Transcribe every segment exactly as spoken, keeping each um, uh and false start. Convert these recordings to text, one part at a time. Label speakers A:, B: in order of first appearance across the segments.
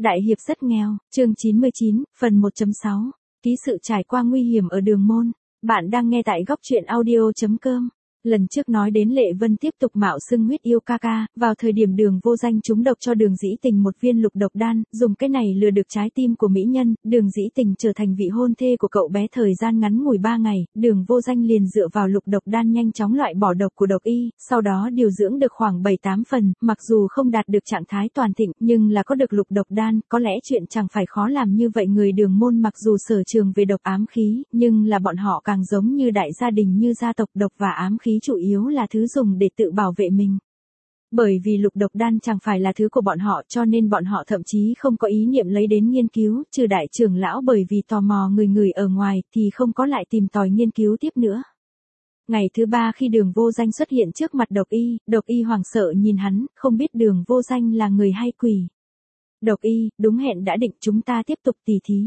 A: Đại hiệp rất nghèo, chương chín mươi chín, phần một chấm sáu. Ký sự trải qua nguy hiểm ở Đường Môn. Bạn đang nghe tại góc truyện audio chấm com. Lần trước nói đến Lệ Vân tiếp tục mạo xưng huyết yêu ca ca, vào thời điểm Đường Vô Danh trúng độc cho Đường Dĩ Tình một viên lục độc đan, dùng cái này lừa được trái tim của mỹ nhân, Đường Dĩ Tình trở thành vị hôn thê của cậu bé. Thời gian ngắn ngủi ba ngày, Đường Vô Danh liền dựa vào lục độc đan nhanh chóng loại bỏ độc của độc y, sau đó điều dưỡng được khoảng bảy tám phần, mặc dù không đạt được trạng thái toàn thịnh, nhưng là có được lục độc đan, có lẽ chuyện chẳng phải khó làm như vậy. Người Đường Môn mặc dù sở trường về độc ám khí, nhưng là bọn họ càng giống như đại gia đình như gia tộc, độc và ám khí chủ yếu là thứ dùng để tự bảo vệ mình. Bởi vì lục độc đan chẳng phải là thứ của bọn họ, cho nên bọn họ thậm chí không có ý niệm lấy đến nghiên cứu, trừ đại trưởng lão bởi vì tò mò người người ở ngoài thì không có lại tìm tòi nghiên cứu tiếp nữa. Ngày thứ ba khi Đường Vô Danh xuất hiện trước mặt độc y, độc y hoảng sợ nhìn hắn, không biết Đường Vô Danh là người hay quỷ. Độc y, đúng hẹn đã định, chúng ta tiếp tục tỉ thí.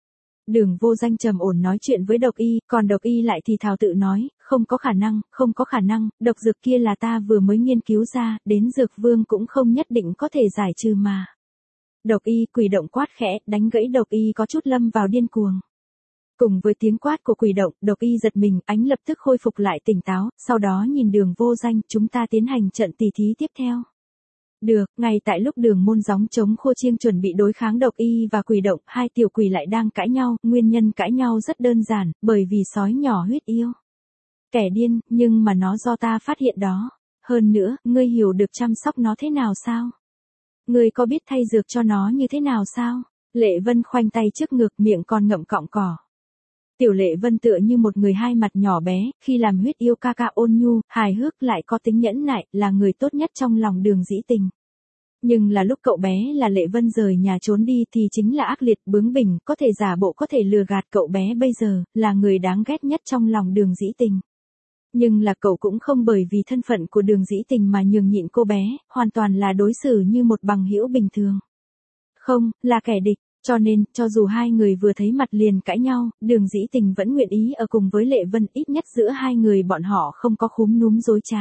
A: Đường Vô Danh trầm ổn nói chuyện với độc y, còn độc y lại thì thào tự nói, không có khả năng, không có khả năng, độc dược kia là ta vừa mới nghiên cứu ra, đến dược vương cũng không nhất định có thể giải trừ mà. Độc y quỷ động quát khẽ, đánh gãy độc y có chút lâm vào điên cuồng. Cùng với tiếng quát của quỷ động, độc y giật mình, ánh lập tức khôi phục lại tỉnh táo, sau đó nhìn Đường Vô Danh, chúng ta tiến hành trận tỉ thí tiếp theo. Được, ngay tại lúc Đường Môn gióng chống khô chiêng chuẩn bị đối kháng độc y và quỷ động, hai tiểu quỷ lại đang cãi nhau, nguyên nhân cãi nhau rất đơn giản, bởi vì sói nhỏ huyết yêu. Kẻ điên, nhưng mà nó do ta phát hiện đó. Hơn nữa, ngươi hiểu được chăm sóc nó thế nào sao? Ngươi có biết thay dược cho nó như thế nào sao? Lệ Vân khoanh tay trước ngực, miệng còn ngậm cọng cỏ. Tiểu Lệ Vân tựa như một người hai mặt nhỏ bé, khi làm huyết yêu ca ca ôn nhu, hài hước lại có tính nhẫn nại, là người tốt nhất trong lòng Đường Dĩ Tình. Nhưng là lúc cậu bé là Lệ Vân rời nhà trốn đi thì chính là ác liệt, bướng bỉnh, có thể giả bộ có thể lừa gạt. Cậu bé bây giờ là người đáng ghét nhất trong lòng Đường Dĩ Tình. Nhưng là cậu cũng không bởi vì thân phận của Đường Dĩ Tình mà nhường nhịn cô bé, hoàn toàn là đối xử như một bằng hữu bình thường. Không, là kẻ địch. Cho nên, cho dù hai người vừa thấy mặt liền cãi nhau, Đường Dĩ Tình vẫn nguyện ý ở cùng với Lệ Vân, ít nhất giữa hai người bọn họ không có khúm núm dối trá.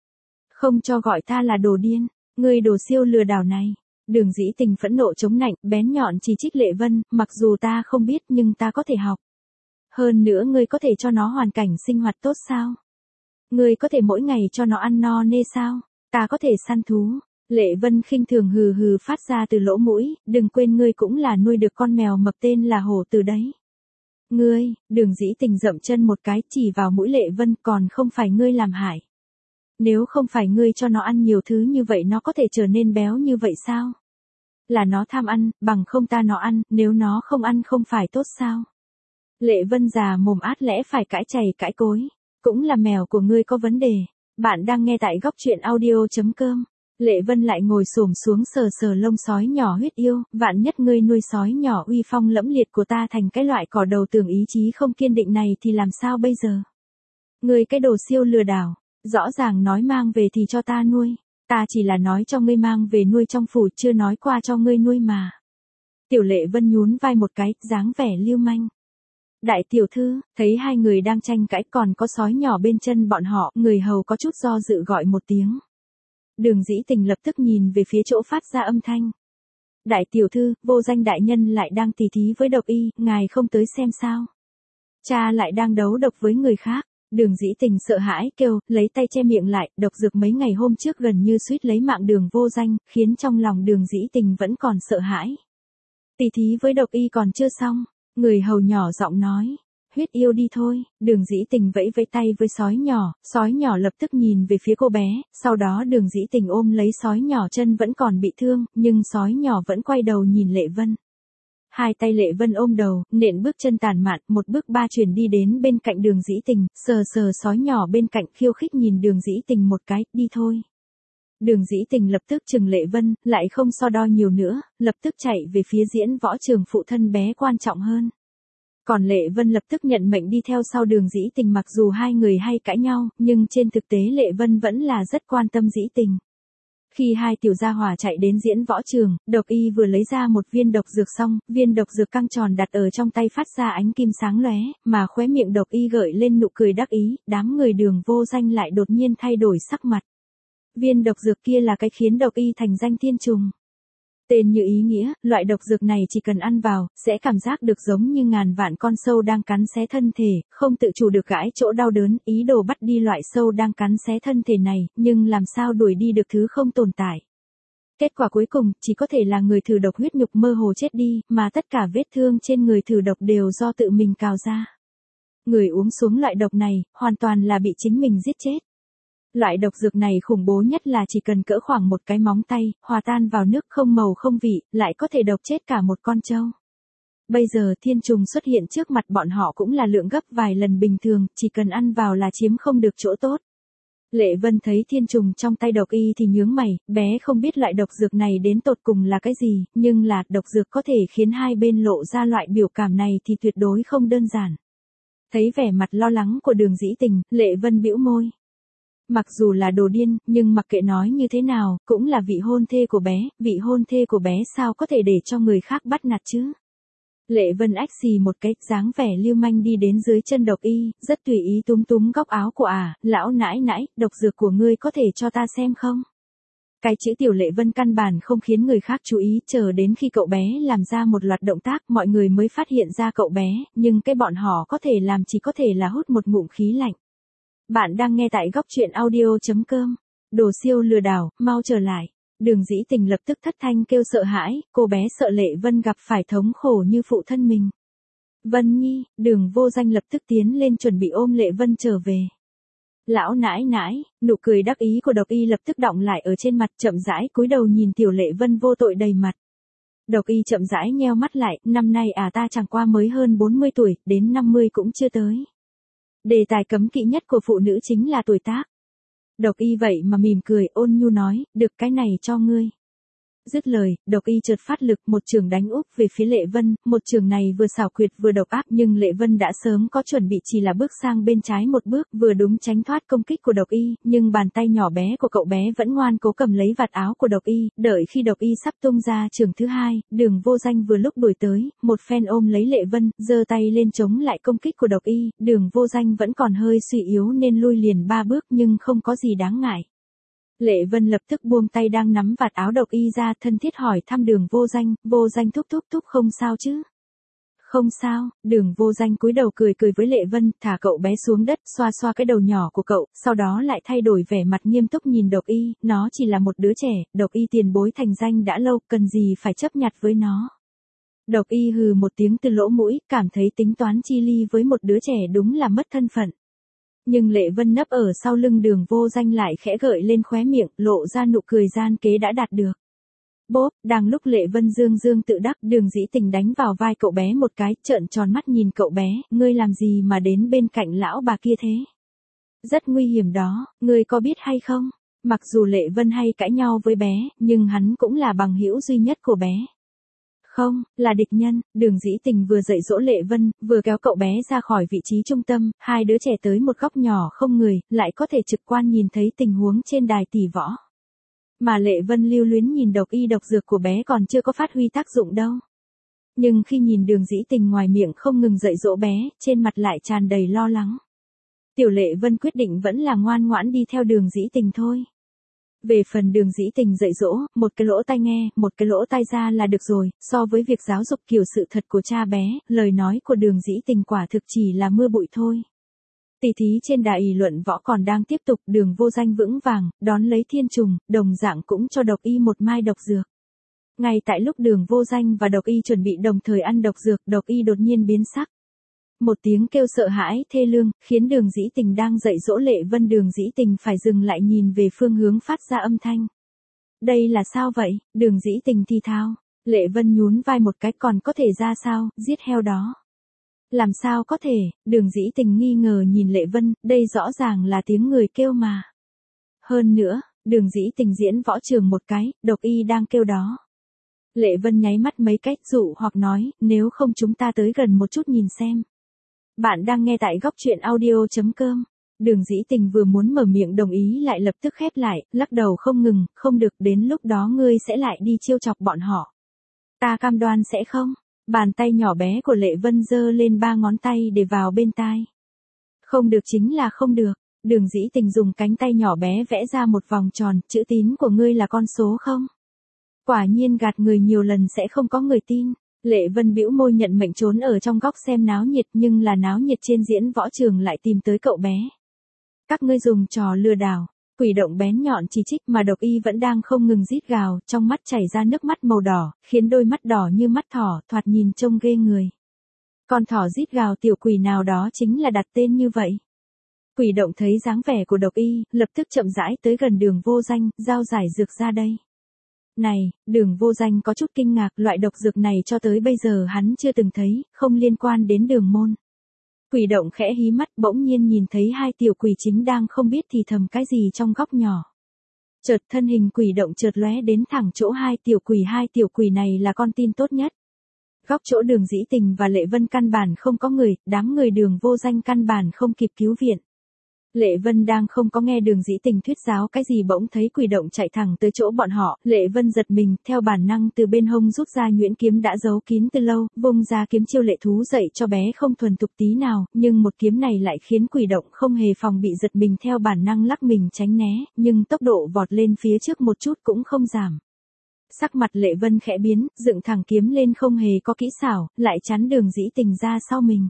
A: Không cho gọi ta là đồ điên, người đồ siêu lừa đảo này. Đường Dĩ Tình phẫn nộ chống nạnh, bén nhọn chỉ trích Lệ Vân, mặc dù ta không biết nhưng ta có thể học. Hơn nữa ngươi có thể cho nó hoàn cảnh sinh hoạt tốt sao? Ngươi có thể mỗi ngày cho nó ăn no nê sao? Ta có thể săn thú. Lệ Vân khinh thường hừ hừ phát ra từ lỗ mũi, đừng quên ngươi cũng là nuôi được con mèo mập tên là hổ từ đấy. Ngươi, Đường Dĩ Tình dậm chân một cái chỉ vào mũi Lệ Vân, còn không phải ngươi làm hại. Nếu không phải ngươi cho nó ăn nhiều thứ như vậy nó có thể trở nên béo như vậy sao? Là nó tham ăn, bằng không ta nó ăn, nếu nó không ăn không phải tốt sao? Lệ Vân già mồm át lẽ phải cãi chày cãi cối. Cũng là mèo của ngươi có vấn đề. Bạn đang nghe tại góc truyện audio chấm com. Lệ Vân lại ngồi xổm xuống sờ sờ lông sói nhỏ huyết yêu, vạn nhất ngươi nuôi sói nhỏ uy phong lẫm liệt của ta thành cái loại cỏ đầu tường ý chí không kiên định này thì làm sao bây giờ? Ngươi cái đồ siêu lừa đảo, rõ ràng nói mang về thì cho ta nuôi, ta chỉ là nói cho ngươi mang về nuôi trong phủ, chưa nói qua cho ngươi nuôi mà. Tiểu Lệ Vân nhún vai một cái, dáng vẻ lưu manh. Đại tiểu thư, thấy hai người đang tranh cãi còn có sói nhỏ bên chân bọn họ, người hầu có chút do dự gọi một tiếng. Đường Dĩ Tình lập tức nhìn về phía chỗ phát ra âm thanh. Đại tiểu thư, Vô Danh đại nhân lại đang tỉ thí với độc y, ngài không tới xem sao? Cha lại đang đấu độc với người khác. Đường Dĩ Tình sợ hãi kêu, lấy tay che miệng lại, độc dược mấy ngày hôm trước gần như suýt lấy mạng Đường Vô Danh, khiến trong lòng Đường Dĩ Tình vẫn còn sợ hãi. Tỉ thí với độc y còn chưa xong, người hầu nhỏ giọng nói. Huyết yêu đi thôi. Đường Dĩ Tình vẫy vẫy tay với sói nhỏ, sói nhỏ lập tức nhìn về phía cô bé, sau đó Đường Dĩ Tình ôm lấy sói nhỏ, chân vẫn còn bị thương, nhưng sói nhỏ vẫn quay đầu nhìn Lệ Vân. Hai tay Lệ Vân ôm đầu, nện bước chân tàn mạn, một bước ba chuyển đi đến bên cạnh Đường Dĩ Tình, sờ sờ sói nhỏ bên cạnh, khiêu khích nhìn Đường Dĩ Tình một cái, đi thôi. Đường Dĩ Tình lập tức chừng Lệ Vân, lại không so đo nhiều nữa, lập tức chạy về phía diễn võ trường, phụ thân bé quan trọng hơn. Còn Lệ Vân lập tức nhận mệnh đi theo sau Đường Dĩ Tình, mặc dù hai người hay cãi nhau, nhưng trên thực tế Lệ Vân vẫn là rất quan tâm Dĩ Tình. Khi hai tiểu gia hỏa chạy đến diễn võ trường, độc y vừa lấy ra một viên độc dược xong, viên độc dược căng tròn đặt ở trong tay phát ra ánh kim sáng lóe, mà khóe miệng độc y gợi lên nụ cười đắc ý, đám người Đường Vô Danh lại đột nhiên thay đổi sắc mặt. Viên độc dược kia là cái khiến độc y thành danh thiên trùng. Tên như ý nghĩa, loại độc dược này chỉ cần ăn vào, sẽ cảm giác được giống như ngàn vạn con sâu đang cắn xé thân thể, không tự chủ được gãi chỗ đau đớn, ý đồ bắt đi loại sâu đang cắn xé thân thể này, nhưng làm sao đuổi đi được thứ không tồn tại. Kết quả cuối cùng, chỉ có thể là người thử độc huyết nhục mơ hồ chết đi, mà tất cả vết thương trên người thử độc đều do tự mình cào ra. Người uống xuống loại độc này, hoàn toàn là bị chính mình giết chết. Loại độc dược này khủng bố nhất là chỉ cần cỡ khoảng một cái móng tay, hòa tan vào nước không màu không vị, lại có thể độc chết cả một con trâu. Bây giờ thiên trùng xuất hiện trước mặt bọn họ cũng là lượng gấp vài lần bình thường, chỉ cần ăn vào là chiếm không được chỗ tốt. Lệ Vân thấy thiên trùng trong tay độc y thì nhướng mày, bé không biết loại độc dược này đến tột cùng là cái gì, nhưng là độc dược có thể khiến hai bên lộ ra loại biểu cảm này thì tuyệt đối không đơn giản. Thấy vẻ mặt lo lắng của Đường Dĩ Tình, Lệ Vân bĩu môi. Mặc dù là đồ điên, nhưng mặc kệ nói như thế nào, cũng là vị hôn thê của bé, vị hôn thê của bé sao có thể để cho người khác bắt nạt chứ. Lệ Vân ách xì một cái, dáng vẻ lưu manh đi đến dưới chân độc y, rất tùy ý túm túm góc áo của ả, lão nãi nãi, độc dược của ngươi có thể cho ta xem không? Cái chữ Tiểu Lệ Vân căn bản không khiến người khác chú ý, chờ đến khi cậu bé làm ra một loạt động tác mọi người mới phát hiện ra cậu bé, nhưng cái bọn họ có thể làm chỉ có thể là hút một ngụm khí lạnh. Bạn đang nghe tại góc truyện audio.com. Đồ siêu lừa đảo, mau trở lại. Đường Dĩ Tình lập tức thất thanh kêu sợ hãi, cô bé sợ Lệ Vân gặp phải thống khổ như phụ thân mình. Vân Nhi, Đường Vô Danh lập tức tiến lên chuẩn bị ôm Lệ Vân trở về. Lão nãi nãi, nụ cười đắc ý của độc y lập tức đọng lại ở trên mặt, chậm rãi cúi đầu nhìn Tiểu Lệ Vân vô tội đầy mặt. Độc y chậm rãi nheo mắt lại, năm nay à ta chẳng qua mới hơn bốn mươi tuổi, đến năm mươi cũng chưa tới. Đề tài cấm kỵ nhất của phụ nữ chính là tuổi tác. Độc y vậy mà mỉm cười, ôn nhu nói, được cái này cho ngươi. Dứt lời, độc y chợt phát lực, một trường đánh úp về phía Lệ Vân, một trường này vừa xảo quyệt vừa độc ác, nhưng Lệ Vân đã sớm có chuẩn bị, chỉ là bước sang bên trái một bước, vừa đúng tránh thoát công kích của độc y, nhưng bàn tay nhỏ bé của cậu bé vẫn ngoan cố cầm lấy vạt áo của độc y, đợi khi độc y sắp tung ra trường thứ hai, Đường Vô Danh vừa lúc đuổi tới, một phen ôm lấy Lệ Vân, giơ tay lên chống lại công kích của độc y, Đường Vô Danh vẫn còn hơi suy yếu nên lui liền ba bước nhưng không có gì đáng ngại. Lệ Vân lập tức buông tay đang nắm vạt áo độc y ra, thân thiết hỏi thăm Đường Vô Danh, Vô Danh thúc thúc thúc không sao chứ? Không sao, Đường Vô Danh cúi đầu cười cười với Lệ Vân, thả cậu bé xuống đất, xoa xoa cái đầu nhỏ của cậu, sau đó lại thay đổi vẻ mặt nghiêm túc nhìn độc y, nó chỉ là một đứa trẻ, độc y tiền bối thành danh đã lâu, cần gì phải chấp nhặt với nó. Độc y hừ một tiếng từ lỗ mũi, cảm thấy tính toán chi ly với một đứa trẻ đúng là mất thân phận. Nhưng Lệ Vân nấp ở sau lưng Đường Vô Danh lại khẽ gợi lên khóe miệng, lộ ra nụ cười gian kế đã đạt được. Bốp, đang lúc Lệ Vân dương dương tự đắc, Đường Dĩ Tình đánh vào vai cậu bé một cái, trợn tròn mắt nhìn cậu bé, ngươi làm gì mà đến bên cạnh lão bà kia thế? Rất nguy hiểm đó, ngươi có biết hay không? Mặc dù Lệ Vân hay cãi nhau với bé, nhưng hắn cũng là bằng hữu duy nhất của bé. Không, là địch nhân. Đường Dĩ Tình vừa dạy dỗ Lệ Vân, vừa kéo cậu bé ra khỏi vị trí trung tâm, hai đứa trẻ tới một góc nhỏ không người, lại có thể trực quan nhìn thấy tình huống trên đài tỷ võ. Mà Lệ Vân lưu luyến nhìn độc y độc dược của bé còn chưa có phát huy tác dụng đâu. Nhưng khi nhìn Đường Dĩ Tình ngoài miệng không ngừng dạy dỗ bé, trên mặt lại tràn đầy lo lắng. Tiểu Lệ Vân quyết định vẫn là ngoan ngoãn đi theo Đường Dĩ Tình thôi. Về phần Đường Dĩ Tình dạy dỗ, một cái lỗ tai nghe, một cái lỗ tai ra là được rồi, so với việc giáo dục kiểu sự thật của cha bé, lời nói của Đường Dĩ Tình quả thực chỉ là mưa bụi thôi. Tỷ thí trên đài ỷ luận võ còn đang tiếp tục, Đường Vô Danh vững vàng, đón lấy thiên trùng, đồng dạng cũng cho độc y một mai độc dược. Ngay tại lúc Đường Vô Danh và độc y chuẩn bị đồng thời ăn độc dược, độc y đột nhiên biến sắc. Một tiếng kêu sợ hãi, thê lương, khiến Đường Dĩ Tình đang dạy dỗ Lệ Vân Đường Dĩ Tình phải dừng lại nhìn về phương hướng phát ra âm thanh. Đây là sao vậy? Đường Dĩ Tình thì thào. Lệ Vân nhún vai một cái, còn có thể ra sao, giết heo đó. Làm sao có thể? Đường Dĩ Tình nghi ngờ nhìn Lệ Vân, đây rõ ràng là tiếng người kêu mà. Hơn nữa, Đường Dĩ Tình diễn võ trường một cái, độc y đang kêu đó. Lệ Vân nháy mắt mấy cách dụ hoặc nói, nếu không chúng ta tới gần một chút nhìn xem. Bạn đang nghe tại góc truyện audio.com. Đường Dĩ Tình vừa muốn mở miệng đồng ý lại lập tức khép lại, lắc đầu không ngừng, không được, đến lúc đó ngươi sẽ lại đi trêu chọc bọn họ. Ta cam đoan sẽ không. Bàn tay nhỏ bé của Lệ Vân giơ lên ba ngón tay để vào bên tai. Không được chính là không được. Đường Dĩ Tình dùng cánh tay nhỏ bé vẽ ra một vòng tròn, chữ tín của ngươi là con số không? Quả nhiên gạt người nhiều lần sẽ không có người tin. Lệ Vân bĩu môi nhận mệnh trốn ở trong góc xem náo nhiệt, nhưng là náo nhiệt trên diễn võ trường lại tìm tới cậu bé. Các ngươi dùng trò lừa đảo. Quỷ động bén nhọn chỉ trích mà Độc Y vẫn đang không ngừng rít gào, trong mắt chảy ra nước mắt màu đỏ, khiến đôi mắt đỏ như mắt thỏ, thoạt nhìn trông ghê người. Con thỏ rít gào tiểu quỷ nào đó chính là đặt tên như vậy. Quỷ động thấy dáng vẻ của Độc Y, lập tức chậm rãi tới gần Đường Vô Danh, giao giải dược ra đây. Này, Đường Vô Danh có chút kinh ngạc, loại độc dược này cho tới bây giờ hắn chưa từng thấy, không liên quan đến Đường môn. Quỷ động khẽ hí mắt, bỗng nhiên nhìn thấy hai tiểu quỷ chính đang không biết thì thầm cái gì trong góc nhỏ. Chợt thân hình quỷ động chợt lóe đến thẳng chỗ hai tiểu quỷ, hai tiểu quỷ này là con tin tốt nhất. Góc chỗ Đường Dĩ Tình và Lệ Vân căn bản không có người, đám người Đường Vô Danh căn bản không kịp cứu viện. Lệ Vân đang không có nghe Đường Dĩ Tình thuyết giáo cái gì bỗng thấy quỷ động chạy thẳng tới chỗ bọn họ, Lệ Vân giật mình, theo bản năng từ bên hông rút ra nhuyễn kiếm đã giấu kín từ lâu, vung ra kiếm chiêu lệ thú dạy cho bé không thuần thục tí nào, nhưng một kiếm này lại khiến quỷ động không hề phòng bị, giật mình theo bản năng lắc mình tránh né, nhưng tốc độ vọt lên phía trước một chút cũng không giảm. Sắc mặt Lệ Vân khẽ biến, dựng thẳng kiếm lên không hề có kỹ xảo, lại chắn Đường Dĩ Tình ra sau mình.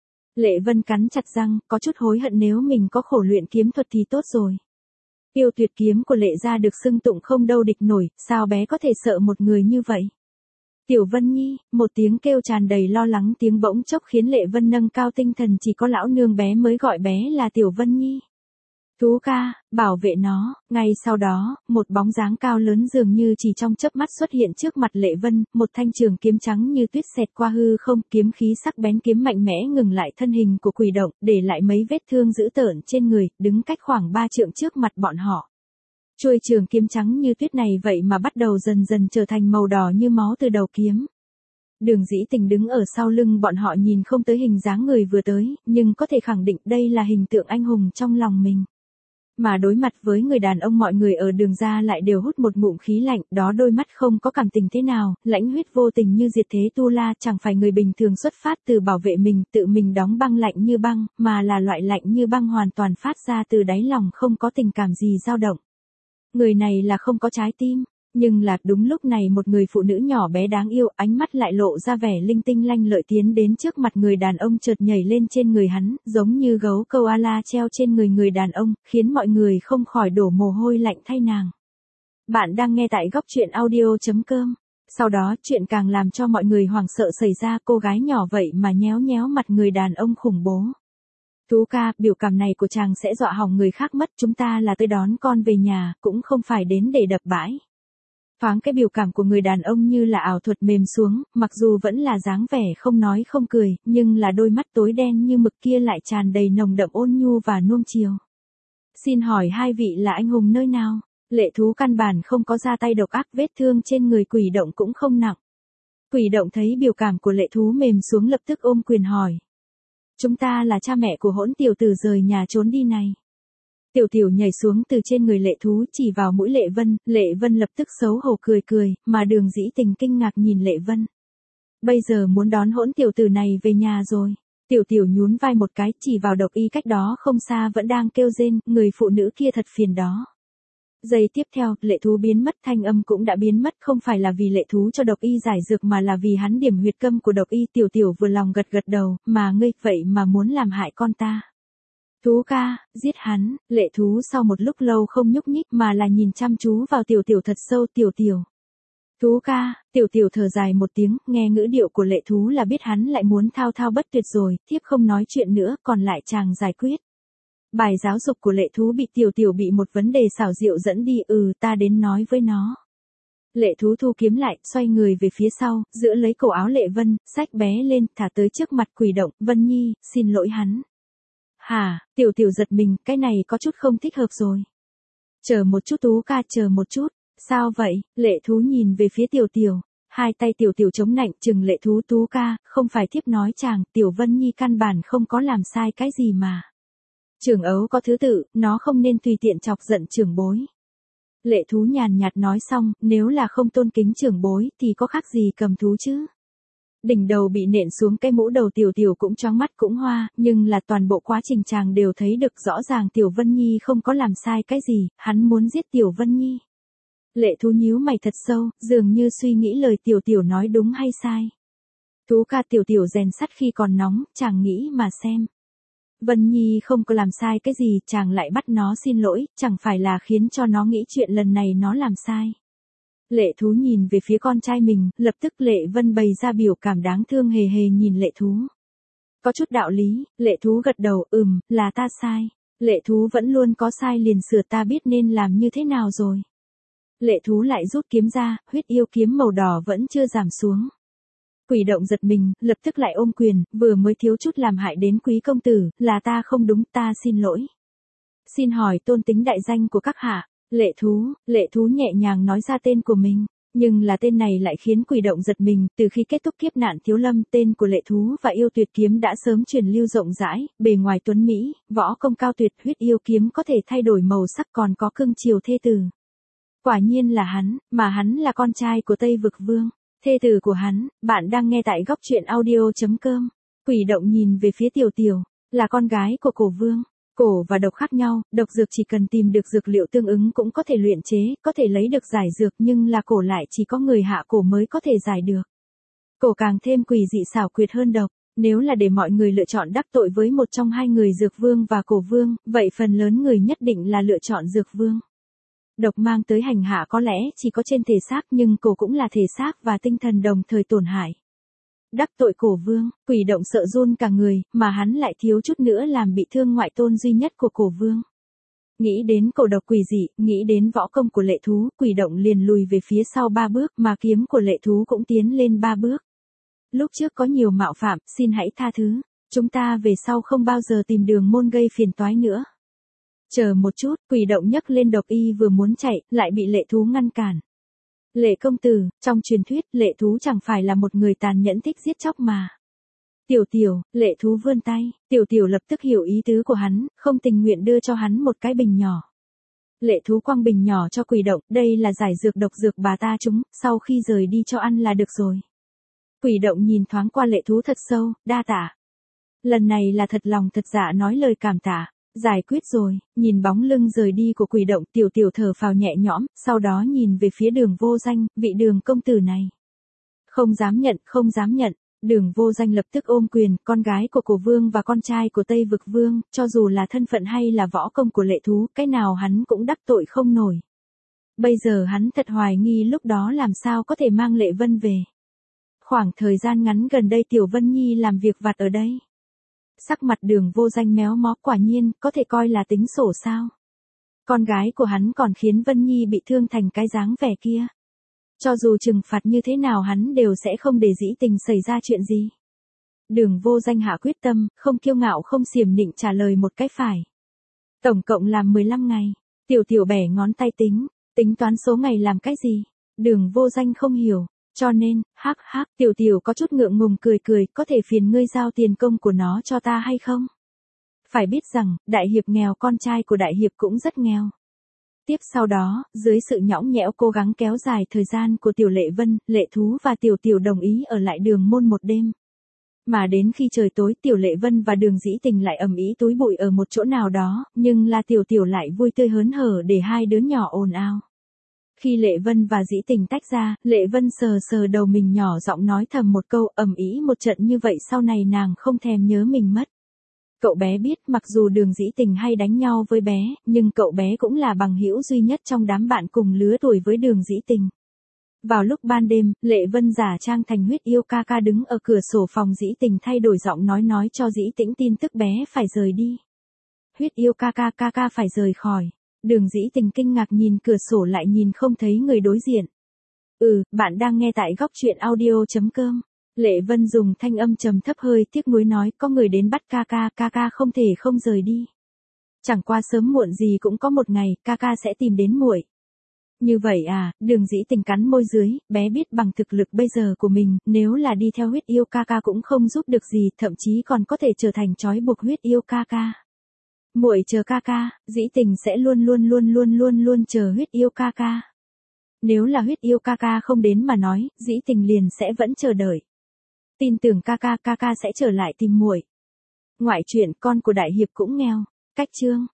A: Lệ Vân cắn chặt răng, có chút hối hận nếu mình có khổ luyện kiếm thuật thì tốt rồi. Yêu tuyệt kiếm của Lệ gia được xưng tụng không đâu địch nổi, sao bé có thể sợ một người như vậy? Tiểu Vân Nhi, một tiếng kêu tràn đầy lo lắng tiếng bỗng chốc khiến Lệ Vân nâng cao tinh thần, chỉ có lão nương bé mới gọi bé là Tiểu Vân Nhi. Tú ca, bảo vệ nó. Ngay sau đó, một bóng dáng cao lớn dường như chỉ trong chớp mắt xuất hiện trước mặt Lệ Vân, một thanh trường kiếm trắng như tuyết xẹt qua hư không, kiếm khí sắc bén kiếm mạnh mẽ ngừng lại thân hình của quỷ động, để lại mấy vết thương dữ tợn trên người, đứng cách khoảng ba trượng trước mặt bọn họ. Chuôi trường kiếm trắng như tuyết này vậy mà bắt đầu dần dần trở thành màu đỏ như máu từ đầu kiếm. Đường Dĩ Tình đứng ở sau lưng bọn họ nhìn không tới hình dáng người vừa tới, nhưng có thể khẳng định đây là hình tượng anh hùng trong lòng mình. Mà đối mặt với người đàn ông mọi người ở Đường gia lại đều hút một ngụm khí lạnh, đó đôi mắt không có cảm tình thế nào, lãnh huyết vô tình như diệt thế tu la, chẳng phải người bình thường xuất phát từ bảo vệ mình, tự mình đóng băng lạnh như băng, mà là loại lạnh như băng hoàn toàn phát ra từ đáy lòng không có tình cảm gì dao động. Người này là không có trái tim. Nhưng là đúng lúc này một người phụ nữ nhỏ bé đáng yêu, ánh mắt lại lộ ra vẻ linh tinh lanh lợi, tiến đến trước mặt người đàn ông, chợt nhảy lên trên người hắn, giống như gấu koala treo trên người người đàn ông, khiến mọi người không khỏi đổ mồ hôi lạnh thay nàng. Bạn đang nghe tại góc truyện audio chấm com. Sau đó chuyện càng làm cho mọi người hoảng sợ xảy ra, cô gái nhỏ vậy mà nhéo nhéo mặt người đàn ông khủng bố. Tú ca, biểu cảm này của chàng sẽ dọa hỏng người khác mất, chúng ta là tới đón con về nhà, cũng không phải đến để đập bãi. Thoáng cái biểu cảm của người đàn ông như là ảo thuật mềm xuống, mặc dù vẫn là dáng vẻ không nói không cười, nhưng là đôi mắt tối đen như mực kia lại tràn đầy nồng đậm ôn nhu và nuông chiều. Xin hỏi hai vị là anh hùng nơi nào? Lệ thú căn bản không có ra tay độc ác, vết thương trên người quỷ động cũng không nặng. Quỷ động thấy biểu cảm của lệ thú mềm xuống lập tức ôm quyền hỏi. Chúng ta là cha mẹ của hỗn tiểu tử rời nhà trốn đi này. Tiểu tiểu nhảy xuống từ trên người lệ thú chỉ vào mũi Lệ Vân, Lệ Vân lập tức xấu hổ cười cười, mà Đường Dĩ Tình kinh ngạc nhìn Lệ Vân. Bây giờ muốn đón hỗn tiểu tử này về nhà rồi. Tiểu tiểu nhún vai một cái, chỉ vào Độc Y cách đó không xa vẫn đang kêu rên, người phụ nữ kia thật phiền đó. Giây tiếp theo, lệ thú biến mất, thanh âm cũng đã biến mất, không phải là vì lệ thú cho Độc Y giải dược mà là vì hắn điểm huyệt câm của Độc Y. Tiểu tiểu vừa lòng gật gật đầu, mà ngươi, vậy mà muốn làm hại con ta. Tú ca, giết hắn. Lệ thú sau một lúc lâu không nhúc nhích mà là nhìn chăm chú vào tiểu tiểu thật sâu. Tiểu tiểu. Tú ca, tiểu tiểu thở dài một tiếng, nghe ngữ điệu của lệ thú là biết hắn lại muốn thao thao bất tuyệt rồi, tiếp không nói chuyện nữa, còn lại chàng giải quyết. Bài giáo dục của lệ thú bị tiểu tiểu bị một vấn đề xảo diệu dẫn đi, ừ ta đến nói với nó. Lệ thú thu kiếm lại, xoay người về phía sau, giữ lấy cổ áo Lệ Vân, xách bé lên, thả tới trước mặt quỷ động, Vân Nhi, xin lỗi hắn. Hả, tiểu tiểu giật mình, cái này có chút không thích hợp rồi. Chờ một chút Tú ca, chờ một chút, sao vậy? Lệ thú nhìn về phía tiểu tiểu, hai tay tiểu tiểu chống nạnh chừng lệ thú. Tú ca, không phải thiếp nói chàng, tiểu Vân Nhi căn bản không có làm sai cái gì mà. Trưởng ấu có thứ tự, nó không nên tùy tiện chọc giận trưởng bối. Lệ thú nhàn nhạt nói xong, nếu là không tôn kính trưởng bối thì có khác gì cầm thú chứ. Đỉnh đầu bị nện xuống cái mũ đầu tiểu tiểu cũng choáng mắt cũng hoa, nhưng là toàn bộ quá trình chàng đều thấy được rõ ràng tiểu Vân Nhi không có làm sai cái gì, hắn muốn giết tiểu Vân Nhi. Lệ Thú nhíu mày thật sâu, dường như suy nghĩ lời Tiểu Tiểu nói đúng hay sai. Thú ca Tiểu Tiểu rèn sắt khi còn nóng, chàng nghĩ mà xem. Vân Nhi không có làm sai cái gì, chàng lại bắt nó xin lỗi, chẳng phải là khiến cho nó nghĩ chuyện lần này nó làm sai. Lệ Thú nhìn về phía con trai mình, lập tức Lệ Vân bày ra biểu cảm đáng thương hề hề nhìn Lệ Thú. Có chút đạo lý, Lệ Thú gật đầu, ừm, là ta sai. Lệ Thú vẫn luôn có sai liền sửa, ta biết nên làm như thế nào rồi. Lệ Thú lại rút kiếm ra, huyết yêu kiếm màu đỏ vẫn chưa giảm xuống. Quỷ Động giật mình, lập tức lại ôm quyền, vừa mới thiếu chút làm hại đến quý công tử, là ta không đúng, ta xin lỗi. Xin hỏi tôn tính đại danh của các hạ. Lệ Thú, Lệ Thú nhẹ nhàng nói ra tên của mình, nhưng là tên này lại khiến Quỷ Động giật mình, từ khi kết thúc kiếp nạn thiếu lâm, tên của Lệ Thú và yêu tuyệt kiếm đã sớm truyền lưu rộng rãi, bề ngoài tuấn Mỹ, võ công cao tuyệt, huyết yêu kiếm có thể thay đổi màu sắc còn có cưng chiều thê tử. Quả nhiên là hắn, mà hắn là con trai của Tây Vực Vương, thê tử của hắn. Bạn đang nghe tại góc truyện audio.com. Quỷ Động nhìn về phía Tiểu Tiểu, là con gái của Cổ Vương. Cổ và độc khác nhau, độc dược chỉ cần tìm được dược liệu tương ứng cũng có thể luyện chế, có thể lấy được giải dược, nhưng là cổ lại chỉ có người hạ cổ mới có thể giải được. Cổ càng thêm quỷ dị xảo quyệt hơn độc, nếu là để mọi người lựa chọn đắc tội với một trong hai người Dược Vương và Cổ Vương, vậy phần lớn người nhất định là lựa chọn Dược Vương. Độc mang tới hành hạ có lẽ chỉ có trên thể xác, nhưng cổ cũng là thể xác và tinh thần đồng thời tổn hại. Đắc tội Cổ Vương, Quỷ Động sợ run cả người, mà hắn lại thiếu chút nữa làm bị thương ngoại tôn duy nhất của Cổ Vương. Nghĩ đến cổ độc quỷ dị, nghĩ đến võ công của Lệ Thú, Quỷ Động liền lùi về phía sau ba bước, mà kiếm của Lệ Thú cũng tiến lên ba bước. Lúc trước có nhiều mạo phạm, xin hãy tha thứ, chúng ta về sau không bao giờ tìm Đường Môn gây phiền toái nữa. Chờ một chút, Quỷ Động nhấc lên độc y vừa muốn chạy, lại bị Lệ Thú ngăn cản. Lệ công tử, trong truyền thuyết, Lệ Thú chẳng phải là một người tàn nhẫn thích giết chóc mà. Tiểu Tiểu, Lệ Thú vươn tay, Tiểu Tiểu lập tức hiểu ý tứ của hắn, không tình nguyện đưa cho hắn một cái bình nhỏ. Lệ Thú quăng bình nhỏ cho Quỷ Động, đây là giải dược độc dược bà ta chúng, sau khi rời đi cho ăn là được rồi. Quỷ Động nhìn thoáng qua Lệ Thú thật sâu, đa tạ. Lần này là thật lòng thật dạ nói lời cảm tạ. Giải quyết rồi, nhìn bóng lưng rời đi của Quỷ Động, Tiểu Tiểu thở phào nhẹ nhõm, sau đó nhìn về phía Đường Vô Danh, vị Đường công tử này. Không dám nhận, không dám nhận. Đường Vô Danh lập tức ôm quyền, con gái của Cổ Vương và con trai của Tây Vực Vương, cho dù là thân phận hay là võ công của Lệ Thú, cái nào hắn cũng đắc tội không nổi. Bây giờ hắn thật hoài nghi lúc đó làm sao có thể mang Lệ Vân về. Khoảng thời gian ngắn gần đây Tiểu Vân Nhi làm việc vặt ở đây. Sắc mặt Đường Vô Danh méo mó, quả nhiên, có thể coi là tính sổ sao. Con gái của hắn còn khiến Vân Nhi bị thương thành cái dáng vẻ kia. Cho dù trừng phạt như thế nào hắn đều sẽ không để Dĩ Tình xảy ra chuyện gì. Đường Vô Danh hạ quyết tâm, không kiêu ngạo không xiểm nịnh trả lời một cái phải. Tổng cộng làm mười lăm ngày. Tiểu Tiểu bẻ ngón tay tính, tính toán số ngày làm cái gì. Đường Vô Danh không hiểu. Cho nên, hắc hắc, Tiểu Tiểu có chút ngượng ngùng cười cười, có thể phiền ngươi giao tiền công của nó cho ta hay không? Phải biết rằng, đại hiệp nghèo, con trai của đại hiệp cũng rất nghèo. Tiếp sau đó, dưới sự nhõng nhẽo cố gắng kéo dài thời gian của Tiểu Lệ Vân, Lệ Thú và Tiểu Tiểu đồng ý ở lại Đường Môn một đêm. Mà đến khi trời tối, Tiểu Lệ Vân và Đường Dĩ Tình lại ầm ĩ túi bụi ở một chỗ nào đó, nhưng là Tiểu Tiểu lại vui tươi hớn hở để hai đứa nhỏ ồn ào. Khi Lệ Vân và Dĩ Tình tách ra, Lệ Vân sờ sờ đầu mình nhỏ giọng nói thầm một câu, ầm ĩ một trận như vậy sau này nàng không thèm nhớ mình mất. Cậu bé biết mặc dù Đường Dĩ Tình hay đánh nhau với bé, nhưng cậu bé cũng là bằng hữu duy nhất trong đám bạn cùng lứa tuổi với Đường Dĩ Tình. Vào lúc ban đêm, Lệ Vân giả trang thành huyết yêu ca ca đứng ở cửa sổ phòng Dĩ Tình thay đổi giọng nói nói cho Dĩ Tĩnh tin tức bé phải rời đi. Huyết yêu ca ca ca ca phải rời khỏi. Đường Dĩ Tình kinh ngạc nhìn cửa sổ lại nhìn không thấy người đối diện. Ừ, bạn đang nghe tại góc truyện audio.com. Lệ Vân dùng thanh âm trầm thấp hơi tiếc nuối nói, có người đến bắt ca ca, ca ca không thể không rời đi. Chẳng qua sớm muộn gì cũng có một ngày, ca ca sẽ tìm đến muội. Như vậy à, Đường Dĩ Tình cắn môi dưới, bé biết bằng thực lực bây giờ của mình, nếu là đi theo huyết yêu ca ca cũng không giúp được gì, thậm chí còn có thể trở thành trói buộc huyết yêu ca ca. Muội chờ ca ca, Dĩ Tình sẽ luôn luôn luôn luôn luôn luôn chờ huyết yêu ca ca. Nếu là huyết yêu ca ca không đến mà nói, Dĩ Tình liền sẽ vẫn chờ đợi. Tin tưởng ca ca, ca ca sẽ trở lại tìm muội. Ngoại truyện con của đại hiệp cũng nghèo. Cách chương